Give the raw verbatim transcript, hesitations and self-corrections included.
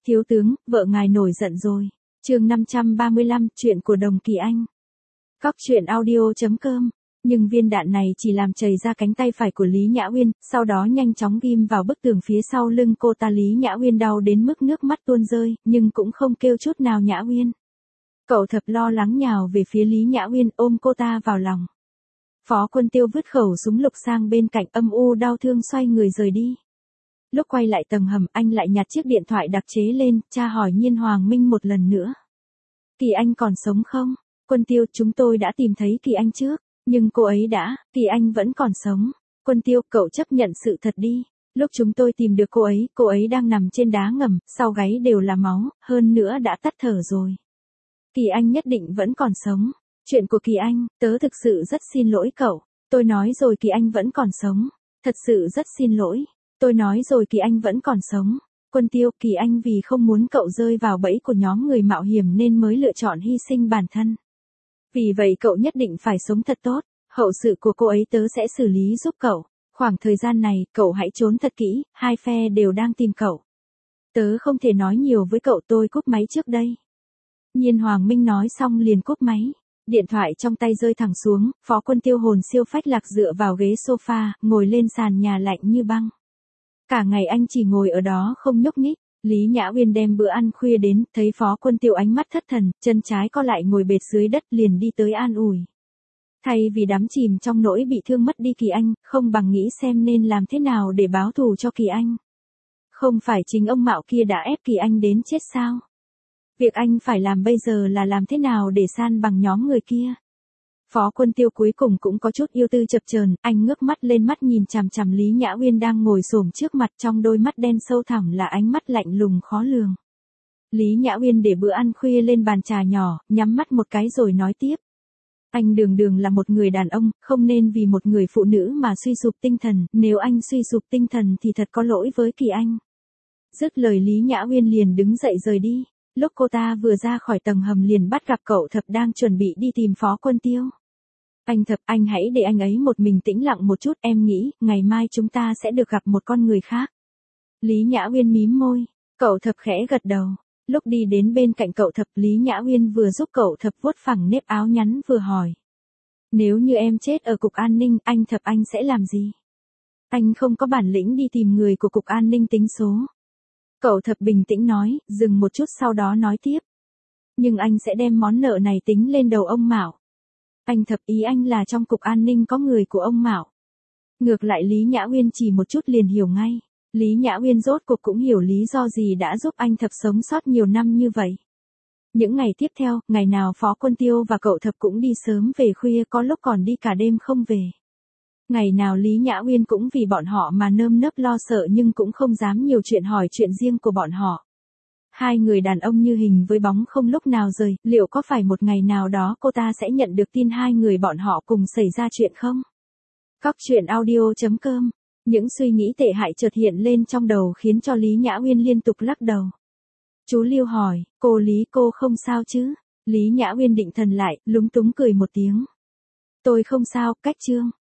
Thiếu tướng, vợ ngài nổi giận rồi. Chương năm trăm ba mươi lăm, chuyện của Đồng Kỳ Anh. Cóc truyện audio chấm com. Nhưng viên đạn này chỉ làm chảy ra cánh tay phải của Lý Nhã Uyên, sau đó nhanh chóng ghim vào bức tường phía sau lưng cô ta. Lý Nhã Uyên đau đến mức nước mắt tuôn rơi, nhưng cũng không kêu chút nào. Nhã Uyên. Cậu Thập lo lắng nhào về phía Lý Nhã Uyên, ôm cô ta vào lòng. Phó Quân Tiêu vứt khẩu súng lục sang bên cạnh, âm u đau thương xoay người rời đi. Lúc quay lại tầng hầm, anh lại nhặt chiếc điện thoại đặc chế lên, tra hỏi Nhiên Hoàng Minh một lần nữa. Kỳ Anh còn sống không? Quân Tiêu, chúng tôi đã tìm thấy Kỳ Anh trước, nhưng cô ấy đã, Kỳ Anh vẫn còn sống. Quân Tiêu, cậu chấp nhận sự thật đi. Lúc chúng tôi tìm được cô ấy, cô ấy đang nằm trên đá ngầm, sau gáy đều là máu, hơn nữa đã tắt thở rồi. Kỳ Anh nhất định vẫn còn sống. Chuyện của Kỳ Anh, tớ thực sự rất xin lỗi cậu. Tôi nói rồi, Kỳ Anh vẫn còn sống. Thật sự rất xin lỗi. Tôi nói rồi, Kỳ Anh vẫn còn sống. Quân Tiêu, Kỳ Anh vì không muốn cậu rơi vào bẫy của nhóm người mạo hiểm nên mới lựa chọn hy sinh bản thân. Vì vậy cậu nhất định phải sống thật tốt. Hậu sự của cô ấy tớ sẽ xử lý giúp cậu. Khoảng thời gian này, cậu hãy trốn thật kỹ, hai phe đều đang tìm cậu. Tớ không thể nói nhiều với cậu, tôi cúp máy trước đây. Nhiên Hoàng Minh nói xong liền cúp máy. Điện thoại trong tay rơi thẳng xuống, Phó Quân Tiêu hồn siêu phách lạc dựa vào ghế sofa, ngồi lên sàn nhà lạnh như băng. Cả ngày anh chỉ ngồi ở đó không nhúc nhích. Lý Nhã Uyên đem bữa ăn khuya đến, thấy Phó Quân Tiêu ánh mắt thất thần, chân trái co lại ngồi bệt dưới đất, liền đi tới an ủi. Thay vì đắm chìm trong nỗi bị thương mất đi Kỳ Anh, không bằng nghĩ xem nên làm thế nào để báo thù cho Kỳ Anh. Không phải chính ông Mạo kia đã ép Kỳ Anh đến chết sao? Việc anh phải làm bây giờ là làm thế nào để san bằng nhóm người kia. Phó Quân Tiêu cuối cùng cũng có chút yêu tư chập chờn, anh ngước mắt lên, mắt nhìn chằm chằm Lý Nhã Uyên đang ngồi xổm trước mặt, trong đôi mắt đen sâu thẳm là ánh mắt lạnh lùng khó lường. Lý Nhã Uyên để bữa ăn khuya lên bàn trà nhỏ, nhắm mắt một cái rồi nói tiếp. Anh đường đường là một người đàn ông, không nên vì một người phụ nữ mà suy sụp tinh thần, nếu anh suy sụp tinh thần thì thật có lỗi với Kỳ Anh. Dứt lời Lý Nhã Uyên liền đứng dậy rời đi. Lúc cô ta vừa ra khỏi tầng hầm liền bắt gặp cậu Thập đang chuẩn bị đi tìm Phó Quân Tiêu. Anh Thập, anh hãy để anh ấy một mình tĩnh lặng một chút, em nghĩ, ngày mai chúng ta sẽ được gặp một con người khác. Lý Nhã Uyên mím môi, cậu Thập khẽ gật đầu. Lúc đi đến bên cạnh cậu Thập, Lý Nhã Uyên vừa giúp cậu Thập vuốt phẳng nếp áo nhắn vừa hỏi. Nếu như em chết ở Cục An ninh, anh Thập anh sẽ làm gì? Anh không có bản lĩnh đi tìm người của Cục An ninh tính số. Cậu Thập bình tĩnh nói, dừng một chút sau đó nói tiếp. Nhưng anh sẽ đem món nợ này tính lên đầu ông Mạo. Anh Thập, ý anh là trong Cục An ninh có người của ông Mạo. Ngược lại Lý Nhã Uyên chỉ một chút liền hiểu ngay. Lý Nhã Uyên rốt cuộc cũng hiểu lý do gì đã giúp anh Thập sống sót nhiều năm như vậy. Những ngày tiếp theo, ngày nào Phó Quân Tiêu và cậu Thập cũng đi sớm về khuya, có lúc còn đi cả đêm không về. Ngày nào Lý Nhã Uyên cũng vì bọn họ mà nơm nớp lo sợ, nhưng cũng không dám nhiều chuyện hỏi chuyện riêng của bọn họ. Hai người đàn ông như hình với bóng không lúc nào rời, liệu có phải một ngày nào đó cô ta sẽ nhận được tin hai người bọn họ cùng xảy ra chuyện không? Cóc truyện audio chấm com. Những suy nghĩ tệ hại chợt hiện lên trong đầu khiến cho Lý Nhã Uyên liên tục lắc đầu. Chú Lưu hỏi, cô Lý, cô không sao chứ? Lý Nhã Uyên định thần lại, lúng túng cười một tiếng. Tôi không sao, cách Trương.